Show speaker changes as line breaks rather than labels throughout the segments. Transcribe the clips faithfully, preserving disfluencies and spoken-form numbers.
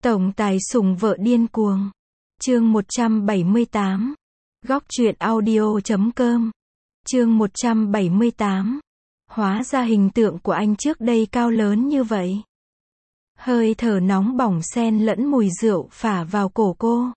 Tổng tài sủng vợ điên cuồng. Chương một trăm bảy mươi tám. Góc truyện audio chấm com. Chương một trăm bảy mươi tám. Hóa ra hình tượng của anh trước đây cao lớn như vậy. Hơi thở nóng bỏng xen lẫn mùi rượu phả vào cổ cô.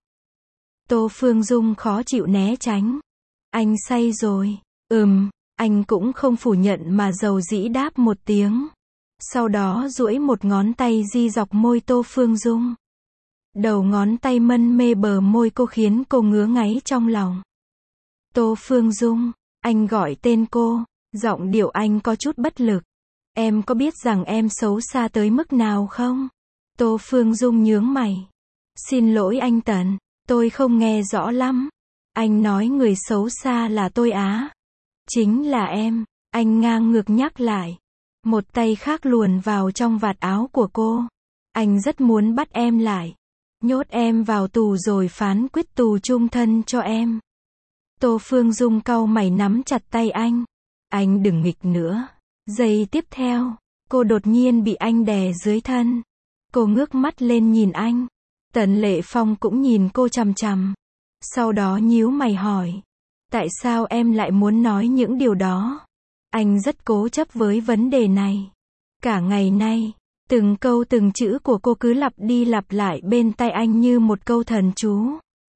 Tô Phương Dung khó chịu né tránh. Anh say rồi. Ừm, anh cũng không phủ nhận mà dầu dĩ đáp một tiếng. Sau đó duỗi một ngón tay di dọc môi Tô Phương Dung. Đầu ngón tay mân mê bờ môi cô khiến cô ngứa ngáy trong lòng. Tô Phương Dung, anh gọi tên cô, giọng điệu anh có chút bất lực. Em có biết rằng em xấu xa tới mức nào không? Tô Phương Dung nhướng mày. Xin lỗi anh Tần, tôi không nghe rõ lắm. Anh nói người xấu xa là tôi á. Chính là em, anh ngang ngược nhắc lại. Một tay khác luồn vào trong vạt áo của cô. Anh rất muốn bắt em lại. Nhốt em vào tù rồi phán quyết tù chung thân cho em. Tô Phương Dung cau mày nắm chặt tay anh. Anh đừng nghịch nữa. Giây tiếp theo, cô đột nhiên bị anh đè dưới thân. Cô ngước mắt lên nhìn anh. Tần Lệ Phong cũng nhìn cô chằm chằm. Sau đó nhíu mày hỏi. Tại sao em lại muốn nói những điều đó? Anh rất cố chấp với vấn đề này. Cả ngày nay, từng câu từng chữ của cô cứ lặp đi lặp lại bên tai anh như một câu thần chú.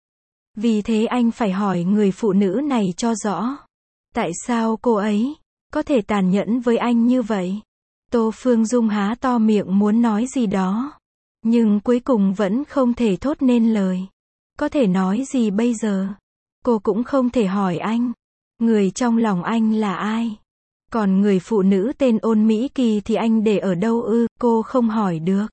Vì thế anh phải hỏi người phụ nữ này cho rõ. Tại sao cô ấy có thể tàn nhẫn với anh như vậy? Tô Phương Dung há to miệng muốn nói gì đó. Nhưng cuối cùng vẫn không thể thốt nên lời. Có thể nói gì bây giờ? Cô cũng không thể hỏi anh. Người trong lòng anh là ai? Còn người phụ nữ tên Ôn Mỹ Kỳ thì anh để ở đâu ư? Cô không hỏi được.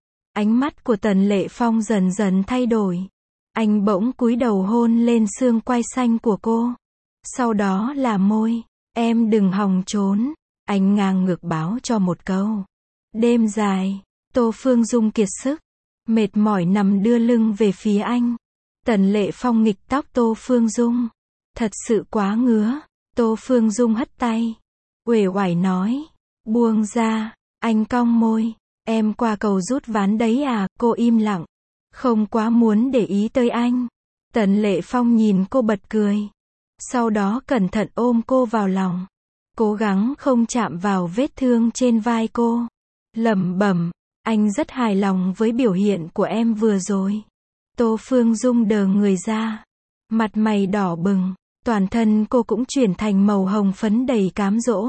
Ánh mắt của Tần Lệ Phong dần dần thay đổi. Anh bỗng cúi đầu hôn lên xương quai xanh của cô. Sau đó là môi. Em đừng hòng trốn. Anh ngang ngược báo cho một câu. Đêm dài, Tô Phương Dung kiệt sức, mệt mỏi nằm đưa lưng về phía anh. Tần Lệ Phong nghịch tóc Tô Phương Dung. Thật sự quá ngứa. Tô Phương Dung hất tay. Uể oải nói. Buông ra. Anh cong môi. Em qua cầu rút ván đấy à? Cô im lặng. Không quá muốn để ý tới anh. Tần Lệ Phong nhìn cô bật cười. Sau đó cẩn thận ôm cô vào lòng. Cố gắng không chạm vào vết thương trên vai cô. Lẩm bẩm. Anh rất hài lòng với biểu hiện của em vừa rồi. Tô Phương Dung đờ người ra. Mặt mày đỏ bừng. Toàn thân cô cũng chuyển thành màu hồng phấn đầy cám dỗ.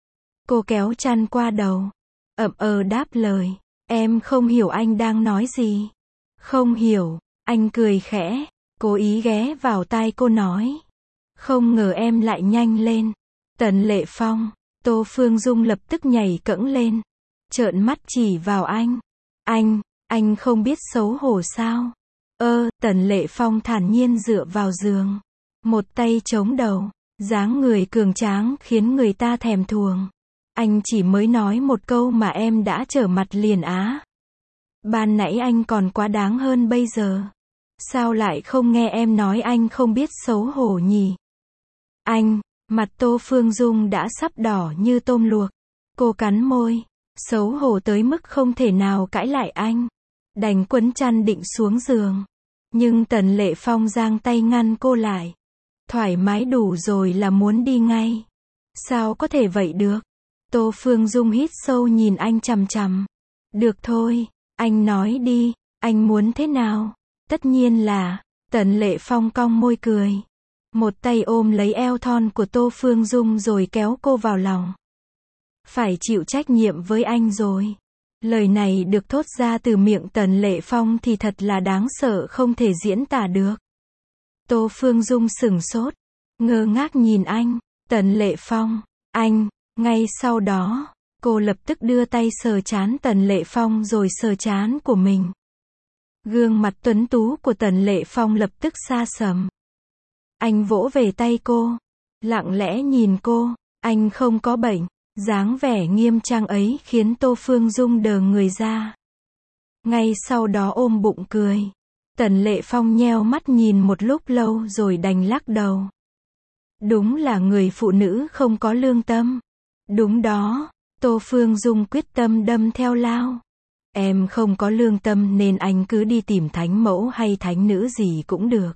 Cô kéo chăn qua đầu. Ậm ờ đáp lời. Em không hiểu anh đang nói gì. Không hiểu. Anh cười khẽ. Cố ý ghé vào tai cô nói. Không ngờ em lại nhanh lên. Tần Lệ Phong. Tô Phương Dung lập tức nhảy cẫng lên. Trợn mắt chỉ vào anh. Anh, anh không biết xấu hổ sao? Ơ, Tần Lệ Phong thản nhiên dựa vào giường. Một tay chống đầu. Dáng người cường tráng khiến người ta thèm thuồng. Anh chỉ mới nói một câu mà em đã trở mặt liền á. Ban nãy anh còn quá đáng hơn bây giờ. Sao lại không nghe em nói anh không biết xấu hổ nhỉ? Anh, mặt Tô Phương Dung đã sắp đỏ như tôm luộc. Cô cắn môi. Xấu hổ tới mức không thể nào cãi lại anh. Đành quấn chăn định xuống giường. Nhưng Tần Lệ Phong giang tay ngăn cô lại. Thoải mái đủ rồi là muốn đi ngay. Sao có thể vậy được? Tô Phương Dung hít sâu nhìn anh chằm chằm. Được thôi, anh nói đi, anh muốn thế nào? Tất nhiên là, Tần Lệ Phong cong môi cười. Một tay ôm lấy eo thon của Tô Phương Dung rồi kéo cô vào lòng. Phải chịu trách nhiệm với anh rồi. Lời này được thốt ra từ miệng Tần Lệ Phong thì thật là đáng sợ không thể diễn tả được. Tô Phương Dung sửng sốt, ngơ ngác nhìn anh. Tần Lệ Phong, anh. Ngay sau đó, cô lập tức đưa tay sờ trán Tần Lệ Phong rồi sờ trán của mình. Gương mặt tuấn tú của Tần Lệ Phong lập tức xa sầm. Anh vỗ về tay cô, lặng lẽ nhìn cô. Anh không có bệnh. Dáng vẻ nghiêm trang ấy khiến Tô Phương Dung đờ người ra. Ngay sau đó ôm bụng cười. Tần Lệ Phong nheo mắt nhìn một lúc lâu rồi đành lắc đầu. Đúng là người phụ nữ không có lương tâm. Đúng đó, Tô Phương Dung quyết tâm đâm theo lao. Em không có lương tâm nên anh cứ đi tìm thánh mẫu hay thánh nữ gì cũng được.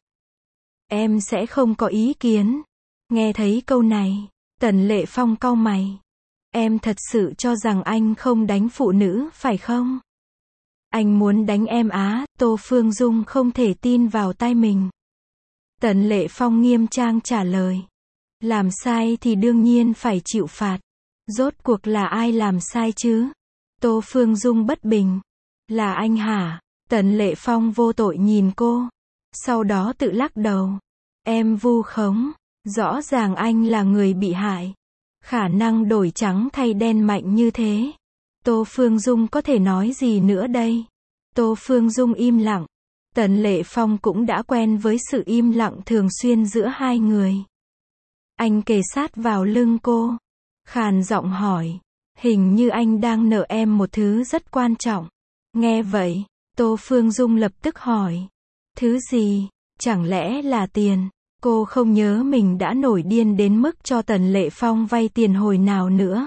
Em sẽ không có ý kiến. Nghe thấy câu này, Tần Lệ Phong cau mày. Em thật sự cho rằng anh không đánh phụ nữ phải không? Anh muốn đánh em á, Tô Phương Dung không thể tin vào tai mình. Tần Lệ Phong nghiêm trang trả lời. Làm sai thì đương nhiên phải chịu phạt. Rốt cuộc là ai làm sai chứ? Tô Phương Dung bất bình. Là anh hả? Tần Lệ Phong vô tội nhìn cô. Sau đó tự lắc đầu. Em vu khống. Rõ ràng anh là người bị hại. Khả năng đổi trắng thay đen mạnh như thế. Tô Phương Dung có thể nói gì nữa đây? Tô Phương Dung im lặng. Tần Lệ Phong cũng đã quen với sự im lặng thường xuyên giữa hai người. Anh kề sát vào lưng cô. Khàn giọng hỏi. Hình như anh đang nợ em một thứ rất quan trọng. Nghe vậy, Tô Phương Dung lập tức hỏi. Thứ gì? Chẳng lẽ là tiền? Cô không nhớ mình đã nổi điên đến mức cho Tần Lệ Phong vay tiền hồi nào nữa.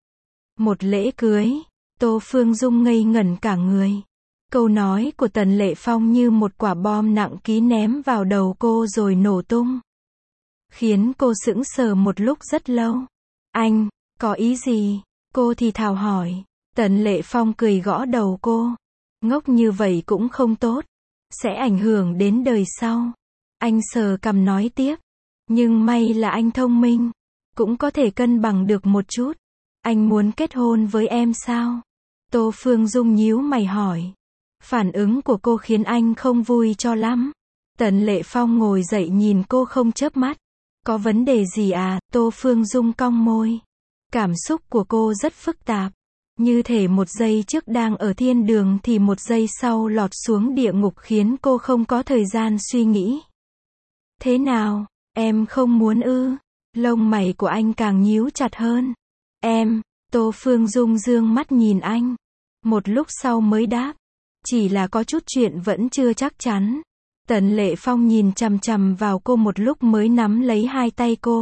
Một lễ cưới. Tô Phương Dung ngây ngẩn cả người. Câu nói của Tần Lệ Phong như một quả bom nặng ký ném vào đầu cô rồi nổ tung. Khiến cô sững sờ một lúc rất lâu. Anh, có ý gì? Cô thì thào hỏi. Tần Lệ Phong cười gõ đầu cô. Ngốc như vậy cũng không tốt. Sẽ ảnh hưởng đến đời sau. Anh sờ cằm nói tiếp. Nhưng may là anh thông minh. Cũng có thể cân bằng được một chút. Anh muốn kết hôn với em sao? Tô Phương Dung nhíu mày hỏi. Phản ứng của cô khiến anh không vui cho lắm. Tần Lệ Phong ngồi dậy nhìn cô không chớp mắt. Có vấn đề gì à? Tô Phương Dung cong môi. Cảm xúc của cô rất phức tạp. Như thể một giây trước đang ở thiên đường thì một giây sau lọt xuống địa ngục khiến cô không có thời gian suy nghĩ. Thế nào? Em không muốn ư? Lông mày của anh càng nhíu chặt hơn. Em, Tô Phương Dung dương mắt nhìn anh. Một lúc sau mới đáp. Chỉ là có chút chuyện vẫn chưa chắc chắn. Tần Lệ Phong nhìn chằm chằm vào cô một lúc mới nắm lấy hai tay cô.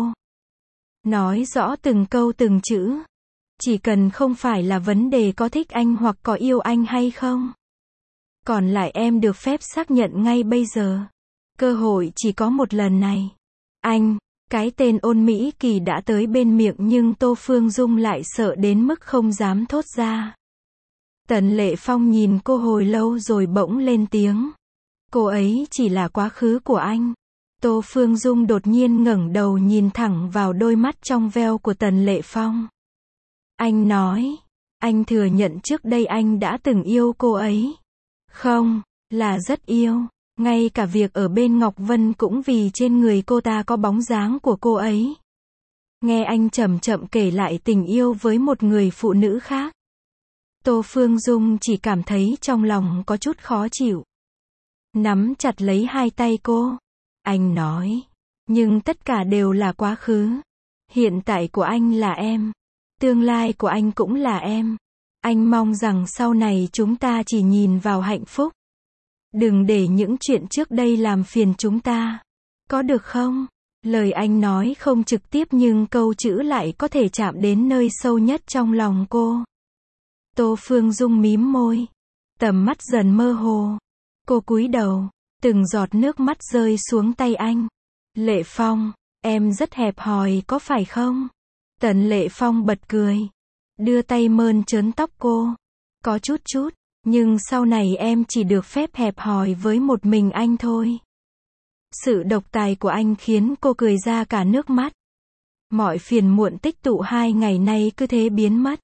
Nói rõ từng câu từng chữ. Chỉ cần không phải là vấn đề có thích anh hoặc có yêu anh hay không. Còn lại em được phép xác nhận ngay bây giờ. Cơ hội chỉ có một lần này. Anh, cái tên Ôn Mỹ Kỳ đã tới bên miệng nhưng Tô Phương Dung lại sợ đến mức không dám thốt ra. Tần Lệ Phong nhìn cô hồi lâu rồi bỗng lên tiếng. Cô ấy chỉ là quá khứ của anh. Tô Phương Dung đột nhiên ngẩng đầu nhìn thẳng vào đôi mắt trong veo của Tần Lệ Phong. Anh nói, anh thừa nhận trước đây anh đã từng yêu cô ấy. Không, là rất yêu. Ngay cả việc ở bên Ngọc Vân cũng vì trên người cô ta có bóng dáng của cô ấy. Nghe anh chậm chậm kể lại tình yêu với một người phụ nữ khác. Tô Phương Dung chỉ cảm thấy trong lòng có chút khó chịu. Nắm chặt lấy hai tay cô. Anh nói, nhưng tất cả đều là quá khứ. Hiện tại của anh là em. Tương lai của anh cũng là em. Anh mong rằng sau này chúng ta chỉ nhìn vào hạnh phúc. Đừng để những chuyện trước đây làm phiền chúng ta. Có được không? Lời anh nói không trực tiếp nhưng câu chữ lại có thể chạm đến nơi sâu nhất trong lòng cô. Tô Phương Dung mím môi. Tầm mắt dần mơ hồ. Cô cúi đầu. Từng giọt nước mắt rơi xuống tay anh. Lệ Phong, em rất hẹp hòi có phải không? Tần Lệ Phong bật cười. Đưa tay mơn trớn tóc cô. Có chút chút, nhưng sau này em chỉ được phép hẹp hòi với một mình anh thôi. Sự độc tài của anh khiến cô cười ra cả nước mắt. Mọi phiền muộn tích tụ hai ngày nay cứ thế biến mất.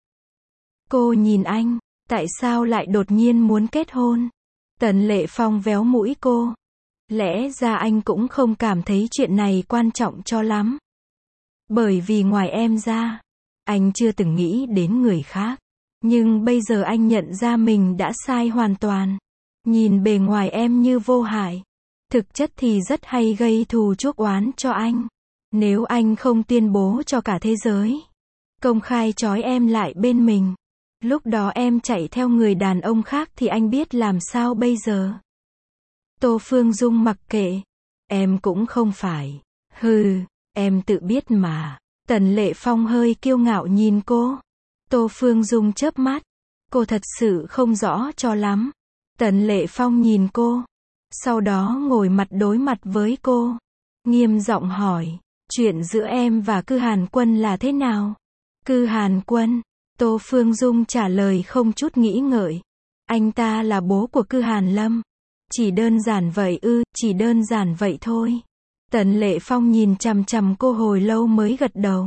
Cô nhìn anh, tại sao lại đột nhiên muốn kết hôn? Tần Lệ Phong véo mũi cô. Lẽ ra anh cũng không cảm thấy chuyện này quan trọng cho lắm. Bởi vì ngoài em ra, anh chưa từng nghĩ đến người khác. Nhưng bây giờ anh nhận ra mình đã sai hoàn toàn. Nhìn bề ngoài em như vô hại. Thực chất thì rất hay gây thù chuốc oán cho anh. Nếu anh không tuyên bố cho cả thế giới, công khai trói em lại bên mình, lúc đó em chạy theo người đàn ông khác thì anh biết làm sao bây giờ? Tô Phương Dung mặc kệ. Em cũng không phải. Hừ, em tự biết mà. Tần Lệ Phong hơi kiêu ngạo nhìn cô. Tô Phương Dung chớp mắt. Cô thật sự không rõ cho lắm. Tần Lệ Phong nhìn cô. Sau đó ngồi mặt đối mặt với cô. Nghiêm giọng hỏi. Chuyện giữa em và Cư Hàn Quân là thế nào? Cư Hàn Quân. Tô Phương Dung trả lời không chút nghĩ ngợi. Anh ta là bố của Cư Hàn Lâm. Chỉ đơn giản vậy ư, chỉ đơn giản vậy thôi. Tần Lệ Phong nhìn chằm chằm cô hồi lâu mới gật đầu.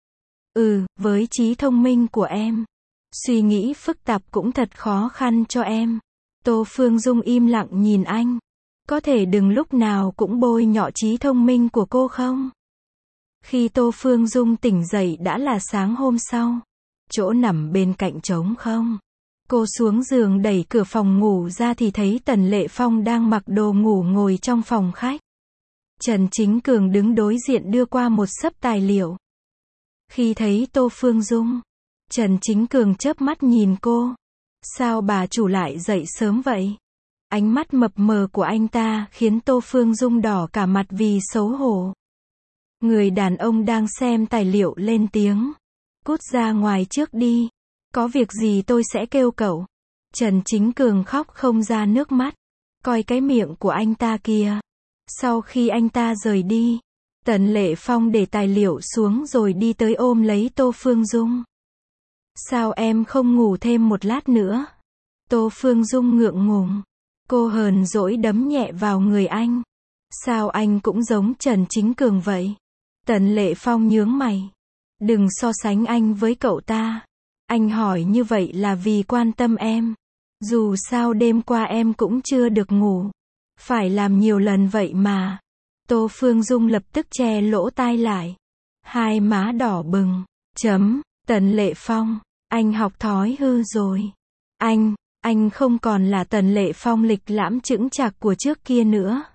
Ừ, với trí thông minh của em. Suy nghĩ phức tạp cũng thật khó khăn cho em. Tô Phương Dung im lặng nhìn anh. Có thể đừng lúc nào cũng bôi nhọ trí thông minh của cô không? Khi Tô Phương Dung tỉnh dậy đã là sáng hôm sau. Chỗ nằm bên cạnh trống không. Cô xuống giường đẩy cửa phòng ngủ ra thì thấy Tần Lệ Phong đang mặc đồ ngủ ngồi trong phòng khách. Trần Chính Cường đứng đối diện đưa qua một xấp tài liệu. Khi thấy Tô Phương Dung, Trần Chính Cường chớp mắt nhìn cô. Sao bà chủ lại dậy sớm vậy? Ánh mắt mập mờ của anh ta khiến Tô Phương Dung đỏ cả mặt vì xấu hổ. Người đàn ông đang xem tài liệu lên tiếng. Cút ra ngoài trước đi. Có việc gì tôi sẽ kêu cậu. Trần Chính Cường khóc không ra nước mắt. Coi cái miệng của anh ta kìa. Sau khi anh ta rời đi, Tần Lệ Phong để tài liệu xuống rồi đi tới ôm lấy Tô Phương Dung. Sao em không ngủ thêm một lát nữa? Tô Phương Dung ngượng ngùng. Cô hờn dỗi đấm nhẹ vào người anh. Sao anh cũng giống Trần Chính Cường vậy? Tần Lệ Phong nhướng mày. Đừng so sánh anh với cậu ta. Anh hỏi như vậy là vì quan tâm em. Dù sao đêm qua em cũng chưa được ngủ. Phải làm nhiều lần vậy mà. Tô Phương Dung lập tức che lỗ tai lại. Hai má đỏ bừng. Chấm. Tần Lệ Phong. Anh học thói hư rồi. Anh, anh không còn là Tần Lệ Phong lịch lãm chững chạc của trước kia nữa.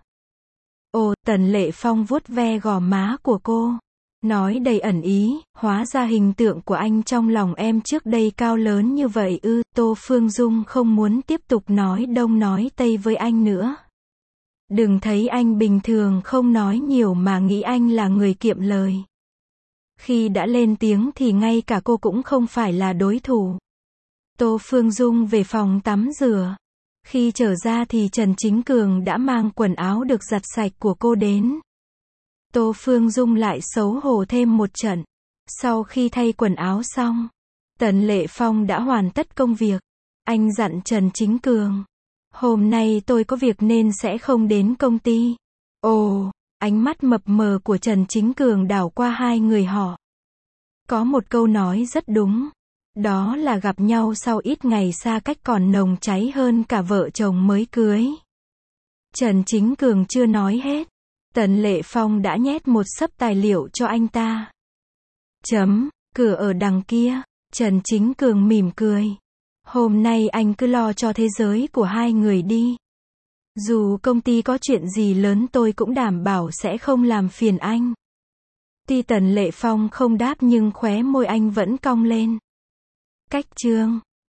Ồ, Tần Lệ Phong vuốt ve gò má của cô. Nói đầy ẩn ý, hóa ra hình tượng của anh trong lòng em trước đây cao lớn như vậy ư. Tô Phương Dung không muốn tiếp tục nói đông nói tây với anh nữa. Đừng thấy anh bình thường không nói nhiều mà nghĩ anh là người kiệm lời. Khi đã lên tiếng thì ngay cả cô cũng không phải là đối thủ. Tô Phương Dung về phòng tắm rửa. Khi trở ra thì Trần Chính Cường đã mang quần áo được giặt sạch của cô đến. Tô Phương Dung lại xấu hổ thêm một trận. Sau khi thay quần áo xong, Tần Lệ Phong đã hoàn tất công việc. Anh dặn Trần Chính Cường. Hôm nay tôi có việc nên sẽ không đến công ty. Ồ, ánh mắt mập mờ của Trần Chính Cường đảo qua hai người họ. Có một câu nói rất đúng. Đó là gặp nhau sau ít ngày xa cách còn nồng cháy hơn cả vợ chồng mới cưới. Trần Chính Cường chưa nói hết. Tần Lệ Phong đã nhét một xấp tài liệu cho anh ta. Chấm, cửa ở đằng kia. Trần Chính Cường mỉm cười. Hôm nay anh cứ lo cho thế giới của hai người đi. Dù công ty có chuyện gì lớn tôi cũng đảm bảo sẽ không làm phiền anh. Tuy Tần Lệ Phong không đáp nhưng khóe môi anh vẫn cong lên. Cách chương